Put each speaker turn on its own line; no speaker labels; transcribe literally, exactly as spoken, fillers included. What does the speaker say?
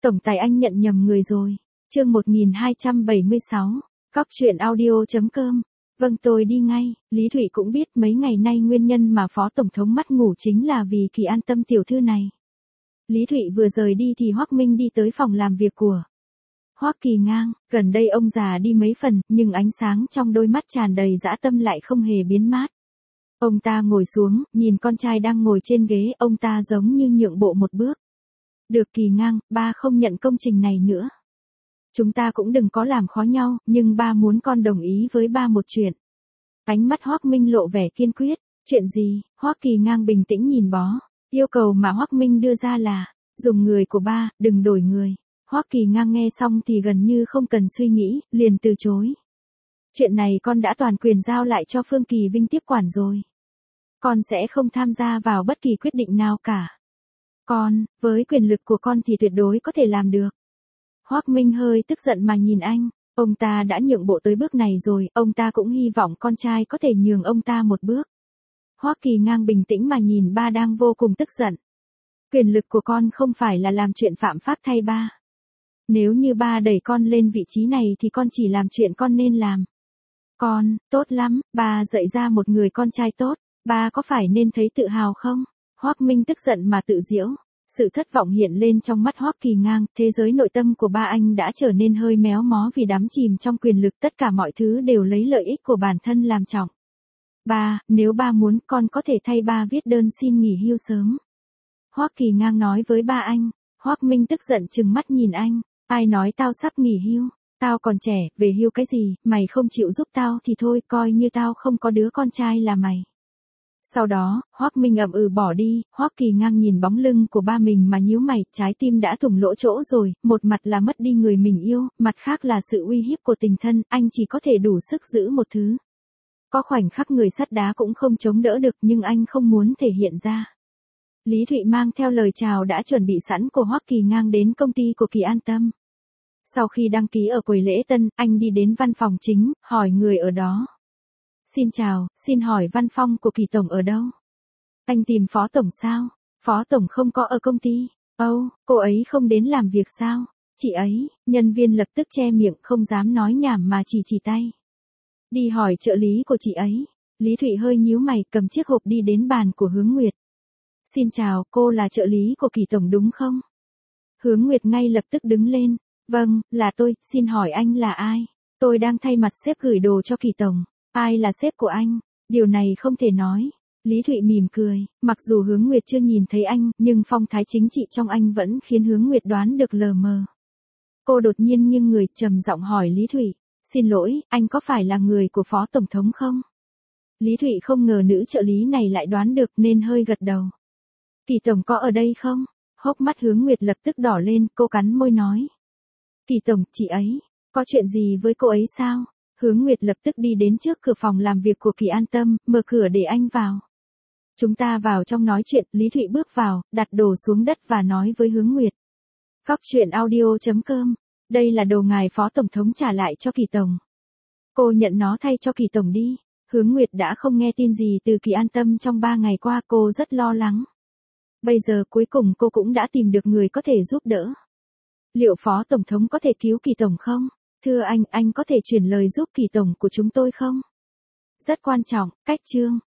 Tổng tài anh nhận nhầm người rồi. Chương một nghìn hai trăm bảy mươi sáu. Cóc truyện audio chấm com. Vâng, tôi đi ngay. Lý Thụy cũng biết mấy ngày nay nguyên nhân mà Phó Tổng thống mất ngủ chính là vì Kỳ An Tâm tiểu thư này. Lý Thụy vừa rời đi thì Hoắc Minh đi tới phòng làm việc của Hoắc Kỳ Ngang. Gần đây ông già đi mấy phần, nhưng ánh sáng trong đôi mắt tràn đầy dã tâm lại không hề biến mát. Ông ta ngồi xuống, nhìn con trai đang ngồi trên ghế, ông ta giống như nhượng bộ một bước. Được Kỳ Ngang, ba không nhận công trình này nữa. Chúng ta cũng đừng có làm khó nhau, nhưng ba muốn con đồng ý với ba một chuyện. Ánh mắt Hoắc Minh lộ vẻ kiên quyết. Chuyện gì? Hoắc Kỳ Ngang bình tĩnh nhìn bó. Yêu cầu mà Hoắc Minh đưa ra là, dùng người của ba, đừng đổi người. Hoắc Kỳ Ngang nghe xong thì gần như không cần suy nghĩ, liền từ chối. Chuyện này con đã toàn quyền giao lại cho Phương Kỳ Vinh tiếp quản rồi. Con sẽ không tham gia vào bất kỳ quyết định nào cả. Con, với quyền lực của con thì tuyệt đối có thể làm được. Hoắc Minh hơi tức giận mà nhìn anh, ông ta đã nhượng bộ tới bước này rồi, ông ta cũng hy vọng con trai có thể nhường ông ta một bước. Hoắc Kỳ Ngang bình tĩnh mà nhìn ba đang vô cùng tức giận. Quyền lực của con không phải là làm chuyện phạm pháp thay ba. Nếu như ba đẩy con lên vị trí này thì con chỉ làm chuyện con nên làm. Con, tốt lắm, ba dạy ra một người con trai tốt, ba có phải nên thấy tự hào không? Hoắc Minh tức giận mà tự giễu. Sự thất vọng hiện lên trong mắt Hoắc Kỳ Ngang, thế giới nội tâm của ba anh đã trở nên hơi méo mó vì đắm chìm trong quyền lực, tất cả mọi thứ đều lấy lợi ích của bản thân làm trọng. Ba, nếu ba muốn, con có thể thay ba viết đơn xin nghỉ hưu sớm. Hoắc Kỳ Ngang nói với ba anh. Hoắc Minh tức giận trừng mắt nhìn anh, ai nói tao sắp nghỉ hưu, tao còn trẻ, về hưu cái gì, mày không chịu giúp tao thì thôi, coi như tao không có đứa con trai là mày. Sau đó, Hoắc Minh ậm ừ bỏ đi. Hoắc Kỳ Ngang nhìn bóng lưng của ba mình mà nhíu mày, trái tim đã thủng lỗ chỗ rồi, một mặt là mất đi người mình yêu, mặt khác là sự uy hiếp của tình thân, anh chỉ có thể đủ sức giữ một thứ. Có khoảnh khắc người sắt đá cũng không chống đỡ được, nhưng anh không muốn thể hiện ra. Lý Thụy mang theo lời chào đã chuẩn bị sẵn của Hoắc Kỳ Ngang đến công ty của Kỳ An Tâm. Sau khi đăng ký ở quầy lễ tân, anh đi đến văn phòng chính, hỏi người ở đó. Xin chào, xin hỏi văn phòng của Kỳ Tổng ở đâu? Anh tìm Phó Tổng sao? Phó Tổng không có ở công ty. Âu, oh, cô ấy không đến làm việc sao? Chị ấy, nhân viên lập tức che miệng không dám nói nhảm mà chỉ chỉ tay. Đi hỏi trợ lý của chị ấy. Lý Thụy hơi nhíu mày, cầm chiếc hộp đi đến bàn của Hướng Nguyệt. Xin chào, cô là trợ lý của Kỳ Tổng đúng không? Hướng Nguyệt ngay lập tức đứng lên. Vâng, là tôi, xin hỏi anh là ai? Tôi đang thay mặt sếp gửi đồ cho Kỳ Tổng. Ai là sếp của anh? Điều này không thể nói. Lý Thụy mỉm cười, mặc dù Hướng Nguyệt chưa nhìn thấy anh, nhưng phong thái chính trị trong anh vẫn khiến Hướng Nguyệt đoán được lờ mờ. Cô đột nhiên nghiêng người, trầm giọng hỏi Lý Thụy, xin lỗi, anh có phải là người của Phó Tổng thống không? Lý Thụy không ngờ nữ trợ lý này lại đoán được nên hơi gật đầu. Kỳ Tổng có ở đây không? Hốc mắt Hướng Nguyệt lập tức đỏ lên, cô cắn môi nói. Kỳ Tổng, chị ấy, có chuyện gì với cô ấy sao? Hướng Nguyệt lập tức đi đến trước cửa phòng làm việc của Kỳ An Tâm, mở cửa để anh vào. Chúng ta vào trong nói chuyện. Lý Thụy bước vào, đặt đồ xuống đất và nói với Hướng Nguyệt. Cóc truyện audio chấm com. Đây là đồ ngài Phó Tổng thống trả lại cho Kỳ Tổng. Cô nhận nó thay cho Kỳ Tổng đi. Hướng Nguyệt đã không nghe tin gì từ Kỳ An Tâm trong ba ngày qua, cô rất lo lắng. Bây giờ cuối cùng cô cũng đã tìm được người có thể giúp đỡ. Liệu Phó Tổng thống có thể cứu Kỳ Tổng không? Thưa anh, anh có thể chuyển lời giúp Kỳ Tổng của chúng tôi không? Rất quan trọng, cách chương.